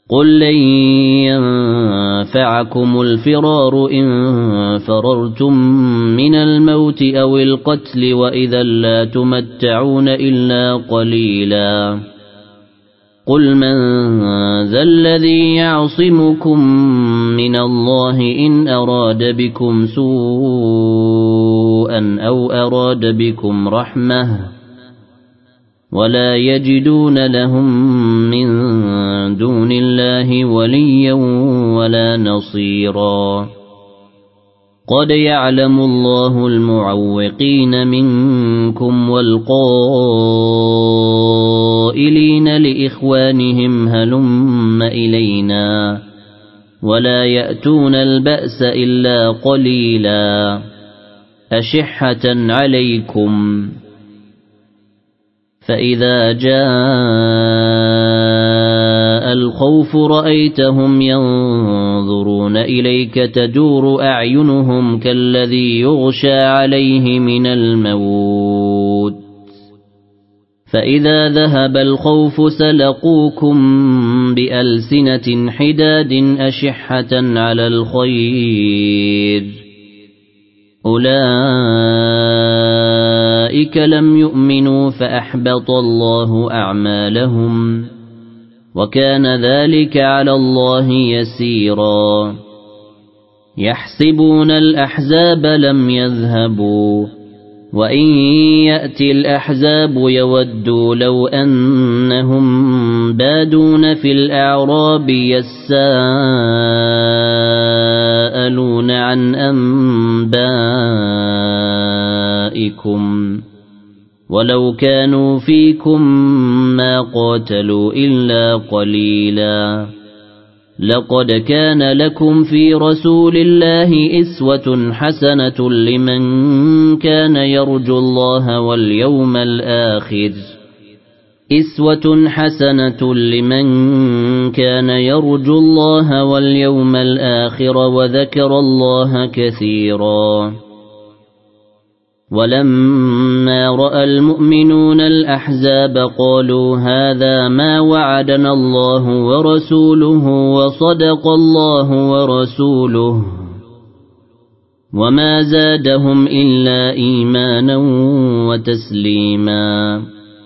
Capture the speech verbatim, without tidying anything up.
قل لن ينفعكم الفرار إن فررتم من الموت أو القتل وإذا لا تمتعون إلا قليلا قل من ذا الذي يعصمكم من الله إن أراد بكم سوءا أو أراد بكم رحمة ولا يجدون لهم من دون الله وليا ولا نصيرا قد يعلم الله المعوقين منكم والقائلين لإخوانهم هلم إلينا ولا يأتون البأس إلا قليلا أشحة عليكم فإذا جاء الخوف رأيتهم ينظرون إليك تدور أعينهم كالذي يغشى عليه من الموت فإذا ذهب الخوف سلقوكم بألسنة حداد أشحة على الخير أولئك لم يؤمنوا فأحبط الله أعمالهم وكان ذلك على الله يسيرا يحسبون الأحزاب لم يذهبوا وإن يأتي الأحزاب يودوا لو أنهم بادون في الأعراب يساءلون عن أنبائكم ولو كانوا فيكم ما قاتلوا إلا قليلا لقد كان لكم في رسول الله إسوة حسنة لمن كان يرجو الله واليوم الآخر إسوة حسنة لمن كان يرجو الله واليوم الآخر وذكر الله كثيرا ولما رأى المؤمنون الأحزاب قالوا هذا ما وعدنا الله ورسوله وصدق الله ورسوله وما زادهم إلا إيمانا وتسليما.